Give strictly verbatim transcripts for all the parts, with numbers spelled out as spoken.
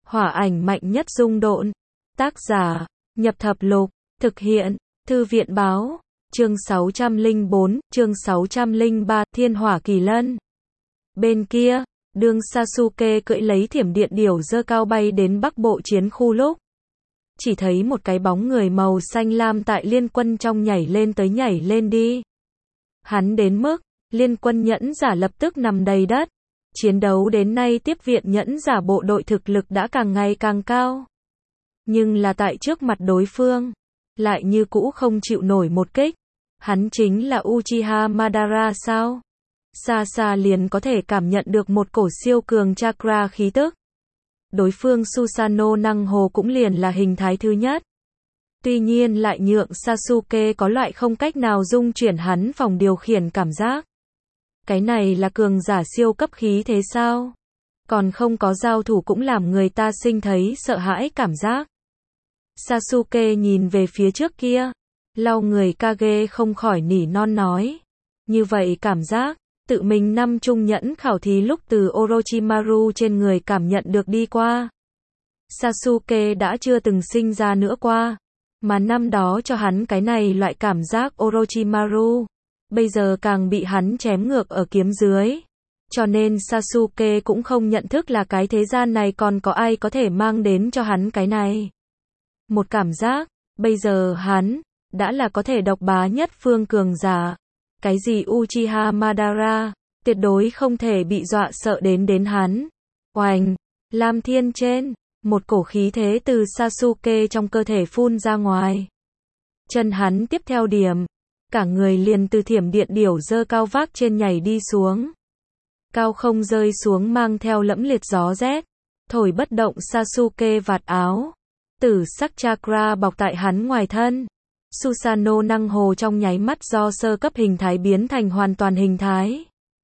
Hỏa ảnh mạnh nhất dung độn. Tác giả, Nhập Thập Lục. Thực hiện, Thư viện báo. Chương sáu trăm lẻ bốn, chương sáu trăm lẻ ba, Thiên Hỏa Kỳ Lân. Bên kia, đương Sasuke cưỡi lấy thiểm điện điểu dơ cao bay đến bắc bộ chiến khu lúc, chỉ thấy một cái bóng người màu xanh lam tại liên quân trong nhảy lên tới nhảy lên đi. Hắn đến mức, liên quân nhẫn giả lập tức nằm đầy đất. Chiến đấu đến nay tiếp viện nhẫn giả bộ đội thực lực đã càng ngày càng cao. Nhưng là tại trước mặt đối phương, lại như cũ không chịu nổi một kích. Hắn chính là Uchiha Madara sao? Xa xa liền có thể cảm nhận được một cổ siêu cường chakra khí tức. Đối phương Susanoo năng hồ cũng liền là hình thái thứ nhất. Tuy nhiên lại nhượng Sasuke có loại không cách nào dung chuyển hắn phòng điều khiển cảm giác. Cái này là cường giả siêu cấp khí thế sao? Còn không có giao thủ cũng làm người ta sinh thấy sợ hãi cảm giác. Sasuke nhìn về phía trước kia, lau người Kage không khỏi nỉ non nói. Như vậy cảm giác, tự mình năm trung nhẫn khảo thí lúc từ Orochimaru trên người cảm nhận được đi qua. Sasuke đã chưa từng sinh ra nữa qua, mà năm đó cho hắn cái này loại cảm giác Orochimaru, bây giờ càng bị hắn chém ngược ở kiếm dưới. Cho nên Sasuke cũng không nhận thức là cái thế gian này còn có ai có thể mang đến cho hắn cái này. Một cảm giác, bây giờ hắn, đã là có thể độc bá nhất phương cường giả. Cái gì Uchiha Madara, tuyệt đối không thể bị dọa sợ đến đến hắn. Oành, Lam Thiên trên, một cổ khí thế từ Sasuke trong cơ thể phun ra ngoài. Chân hắn tiếp theo điểm, cả người liền từ thiểm điện điểu dơ cao vác trên nhảy đi xuống. Cao không rơi xuống mang theo lẫm liệt gió rét, thổi bất động Sasuke vạt áo. Tử sắc chakra bọc tại hắn ngoài thân. Susanoo năng hồ trong nháy mắt do sơ cấp hình thái biến thành hoàn toàn hình thái.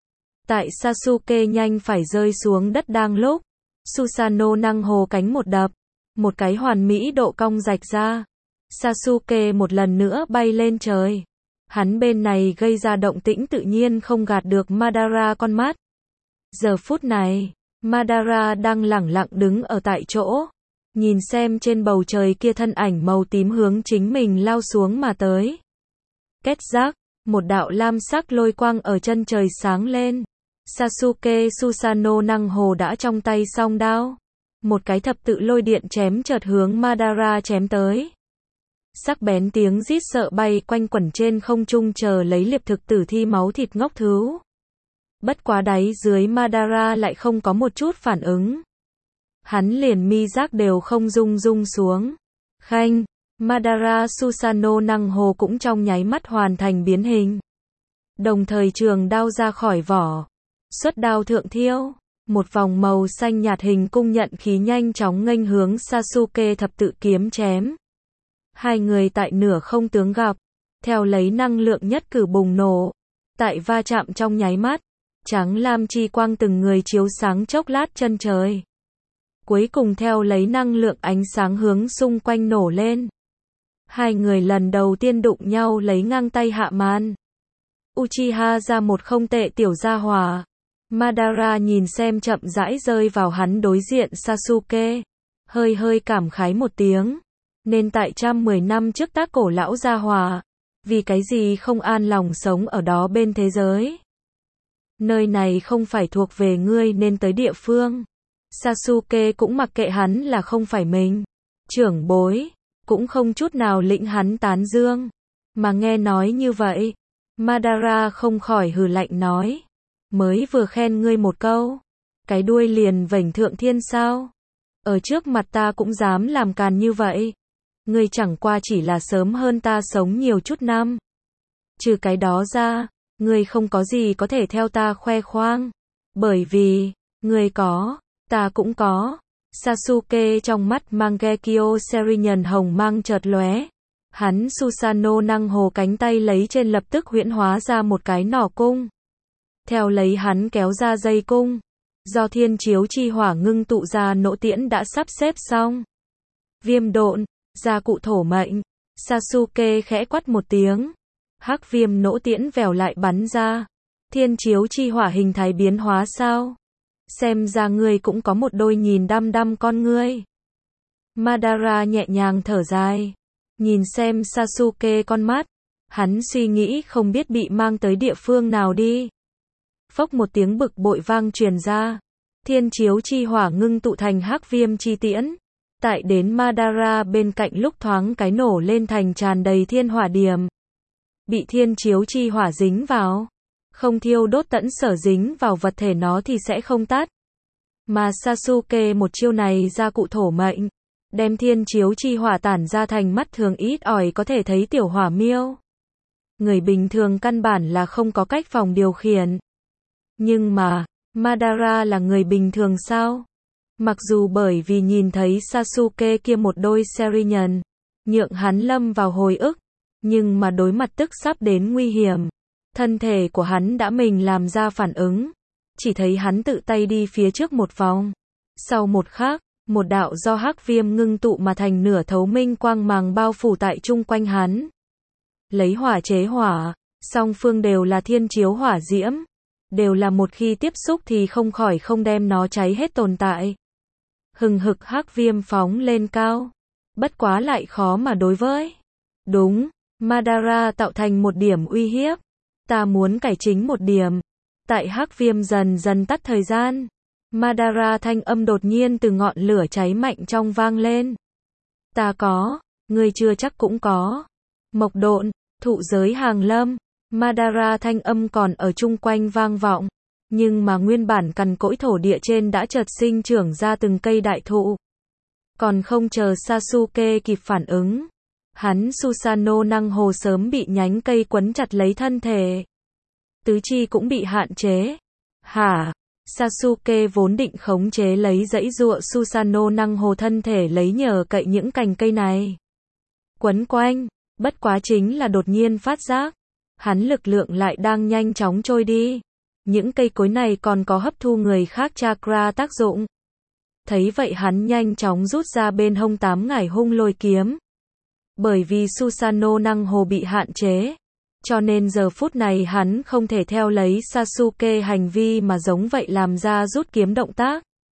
Tại Sasuke nhanh phải rơi xuống đất đang lúc, Susanoo năng hồ cánh một đập, một cái hoàn mỹ độ cong rạch ra. Sasuke một lần nữa bay lên trời. Hắn bên này gây ra động tĩnh tự nhiên không gạt được Madara con mắt. Giờ phút này, Madara đang lẳng lặng đứng ở tại chỗ, nhìn xem trên bầu trời kia thân ảnh màu tím hướng chính mình lao xuống mà tới. Két rác, một đạo lam sắc lôi quang ở chân trời sáng lên. Sasuke Susanoo năng hồ đã trong tay song đao. Một cái thập tự lôi điện chém chợt hướng Madara chém tới. Sắc bén tiếng rít sợ bay quanh quẩn trên không trung chờ lấy liệp thực tử thi máu thịt ngốc thứ. Bất quá đáy dưới Madara lại không có một chút phản ứng. Hắn liền mi giác đều không rung rung xuống. Khanh, Madara Susanoo năng hồ cũng trong nháy mắt hoàn thành biến hình. Đồng thời trường đao ra khỏi vỏ. Xuất đao thượng thiêu. Một vòng màu xanh nhạt hình cung nhận khí nhanh chóng nghênh hướng Sasuke thập tự kiếm chém. Hai người tại nửa không tướng gặp. Theo lấy năng lượng nhất cử bùng nổ. Tại va chạm trong nháy mắt. Trắng lam chi quang từng người chiếu sáng chốc lát chân trời. Cuối cùng theo lấy năng lượng ánh sáng hướng xung quanh nổ lên. Hai người lần đầu tiên đụng nhau lấy ngang tay hạ màn. Uchiha ra một không tệ tiểu gia hỏa. Madara nhìn xem chậm rãi rơi vào hắn đối diện Sasuke. Hơi hơi cảm khái một tiếng. Nên tại trăm mười năm trước tác cổ lão gia hỏa. Vì cái gì không an lòng sống ở đó bên thế giới. Nơi này không phải thuộc về ngươi nên tới địa phương. Sasuke cũng mặc kệ hắn là không phải mình. Trưởng bối, cũng không chút nào lĩnh hắn tán dương. Mà nghe nói như vậy, Madara không khỏi hừ lạnh nói. Mới vừa khen ngươi một câu, cái đuôi liền vểnh thượng thiên sao. Ở trước mặt ta cũng dám làm càn như vậy. Ngươi chẳng qua chỉ là sớm hơn ta sống nhiều chút năm. Trừ cái đó ra, ngươi không có gì có thể theo ta khoe khoang. Bởi vì, ngươi có, ta cũng có. Sasuke trong mắt Mangekyo Sharingan hồng mang chợt lóe. Hắn Susanoo năng hồ cánh tay lấy trên lập tức huyễn hóa ra một cái nỏ cung. Theo lấy hắn kéo ra dây cung. Do thiên chiếu chi hỏa ngưng tụ ra nỗ tiễn đã sắp xếp xong. Viêm độn, gia cụ thổ mệnh. Sasuke khẽ quát một tiếng. Hắc viêm nỗ tiễn vèo lại bắn ra. Thiên chiếu chi hỏa hình thái biến hóa sao? Xem ra ngươi cũng có một đôi nhìn đăm đăm con ngươi. Madara nhẹ nhàng thở dài. Nhìn xem Sasuke con mắt. Hắn suy nghĩ không biết bị mang tới địa phương nào đi. Phốc một tiếng bực bội vang truyền ra. Thiên chiếu chi hỏa ngưng tụ thành hắc viêm chi tiễn. Tại đến Madara bên cạnh lúc thoáng cái nổ lên thành tràn đầy thiên hỏa điểm. Bị thiên chiếu chi hỏa dính vào. Không thiêu đốt tẫn sở dính vào vật thể nó thì sẽ không tắt. Mà Sasuke một chiêu này ra cụ thổ mệnh. Đem thiên chiếu chi hỏa tản ra thành mắt thường ít ỏi có thể thấy tiểu hỏa miêu. Người bình thường căn bản là không có cách phòng điều khiển. Nhưng mà, Madara là người bình thường sao? Mặc dù bởi vì nhìn thấy Sasuke kia một đôi Sharingan, nhượng hắn lâm vào hồi ức, nhưng mà đối mặt tức sắp đến nguy hiểm, thân thể của hắn đã mình làm ra phản ứng, chỉ thấy hắn tự tay đi phía trước một vòng. Sau một khắc, một đạo do hắc viêm ngưng tụ mà thành nửa thấu minh quang màng bao phủ tại chung quanh hắn. Lấy hỏa chế hỏa, song phương đều là thiên chiếu hỏa diễm, đều là một khi tiếp xúc thì không khỏi không đem nó cháy hết tồn tại. Hừng hực hắc viêm phóng lên cao, bất quá lại khó mà đối với. Đúng, Madara tạo thành một điểm uy hiếp. Ta muốn cải chính một điểm. Tại hắc viêm dần dần tắt thời gian, Madara thanh âm đột nhiên từ ngọn lửa cháy mạnh trong vang lên. Ta có, ngươi chưa chắc cũng có. Mộc độn, thụ giới hàng lâm, Madara thanh âm còn ở chung quanh vang vọng, nhưng mà nguyên bản cằn cỗi thổ địa trên đã chợt sinh trưởng ra từng cây đại thụ. Còn không chờ Sasuke kịp phản ứng, hắn Susanoo năng hồ sớm bị nhánh cây quấn chặt lấy thân thể. Tứ chi cũng bị hạn chế. Hả? Sasuke vốn định khống chế lấy dãy dụa Susanoo năng hồ thân thể lấy nhờ cậy những cành cây này quấn quanh, bất quá chính là đột nhiên phát giác, hắn lực lượng lại đang nhanh chóng trôi đi. Những cây cối này còn có hấp thu người khác chakra tác dụng. Thấy vậy hắn nhanh chóng rút ra bên hông tám ngải hung lôi kiếm. Bởi vì Susanoo năng hồ bị hạn chế, cho nên giờ phút này hắn không thể theo lấy Sasuke hành vi mà giống vậy làm ra rút kiếm động tác.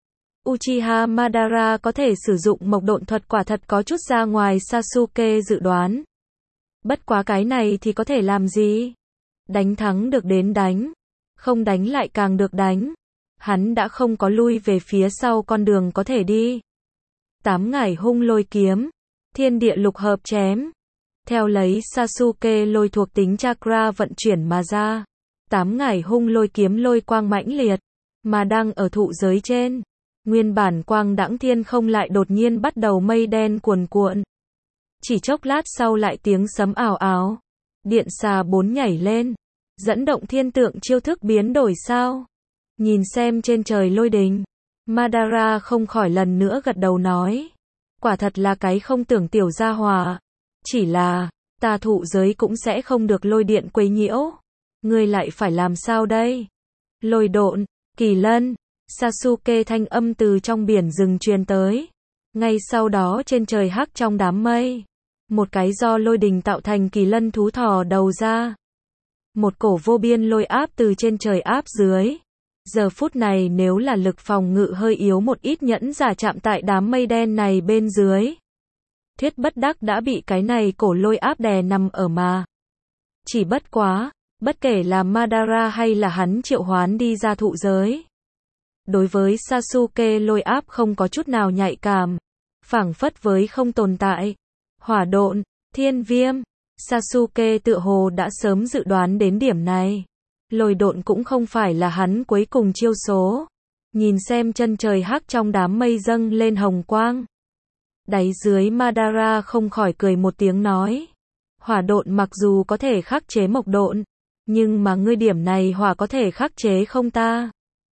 Uchiha Madara có thể sử dụng mộc độn thuật quả thật có chút ra ngoài Sasuke dự đoán. Bất quá cái này thì có thể làm gì? Đánh thắng được đến đánh, không đánh lại càng được đánh. Hắn đã không có lui về phía sau con đường có thể đi. Tám ngải hung lôi kiếm, thiên địa lục hợp chém. Theo lấy Sasuke lôi thuộc tính chakra vận chuyển mà ra. Tám ngải hung lôi kiếm lôi quang mãnh liệt, mà đang ở thụ giới trên. Nguyên bản quang đãng thiên không lại đột nhiên bắt đầu mây đen cuồn cuộn. Chỉ chốc lát sau lại tiếng sấm ào ào. Điện xà bốn nhảy lên. Dẫn động thiên tượng chiêu thức biến đổi sao? Nhìn xem trên trời lôi đình, Madara không khỏi lần nữa gật đầu nói. Quả thật là cái không tưởng tiểu gia hỏa. Chỉ là, ta thụ giới cũng sẽ không được lôi điện quấy nhiễu. Ngươi lại phải làm sao đây? Lôi độn, kỳ lân, Sasuke thanh âm từ trong biển rừng truyền tới. Ngay sau đó trên trời hắc trong đám mây, một cái do lôi đình tạo thành kỳ lân thú thò đầu ra. Một cổ vô biên lôi áp từ trên trời áp dưới. Giờ phút này nếu là lực phòng ngự hơi yếu một ít nhẫn giả chạm tại đám mây đen này bên dưới. Thuyết bất đắc đã bị cái này cổ lôi áp đè nằm ở mà. Chỉ bất quá, bất kể là Madara hay là hắn triệu hoán đi ra thụ giới. Đối với Sasuke lôi áp không có chút nào nhạy cảm. Phảng phất với không tồn tại. Hỏa độn, thiên viêm. Sasuke tựa hồ đã sớm dự đoán đến điểm này. Lôi độn cũng không phải là hắn cuối cùng chiêu số. Nhìn xem chân trời hắc trong đám mây dâng lên hồng quang. Đáy dưới Madara không khỏi cười một tiếng nói. Hỏa độn mặc dù có thể khắc chế mộc độn, nhưng mà ngươi điểm này hỏa có thể khắc chế không ta?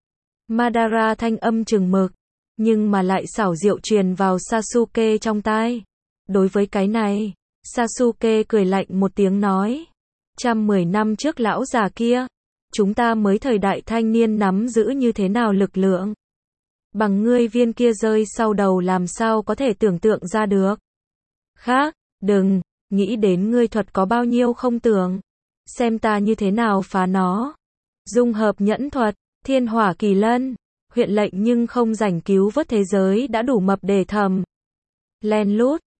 Madara thanh âm trừng mực, nhưng mà lại xảo diệu truyền vào Sasuke trong tai. Đối với cái này, Sasuke cười lạnh một tiếng nói. Trăm mười năm trước lão già kia, chúng ta mới thời đại thanh niên nắm giữ như thế nào lực lượng. Bằng ngươi viên kia rơi sau đầu làm sao có thể tưởng tượng ra được. Khác, đừng, nghĩ đến ngươi thuật có bao nhiêu không tưởng. Xem ta như thế nào phá nó. Dung hợp nhẫn thuật, thiên hỏa kỳ lân, huyện lệnh nhưng không rảnh cứu vớt thế giới đã đủ mập để thầm. Len lút,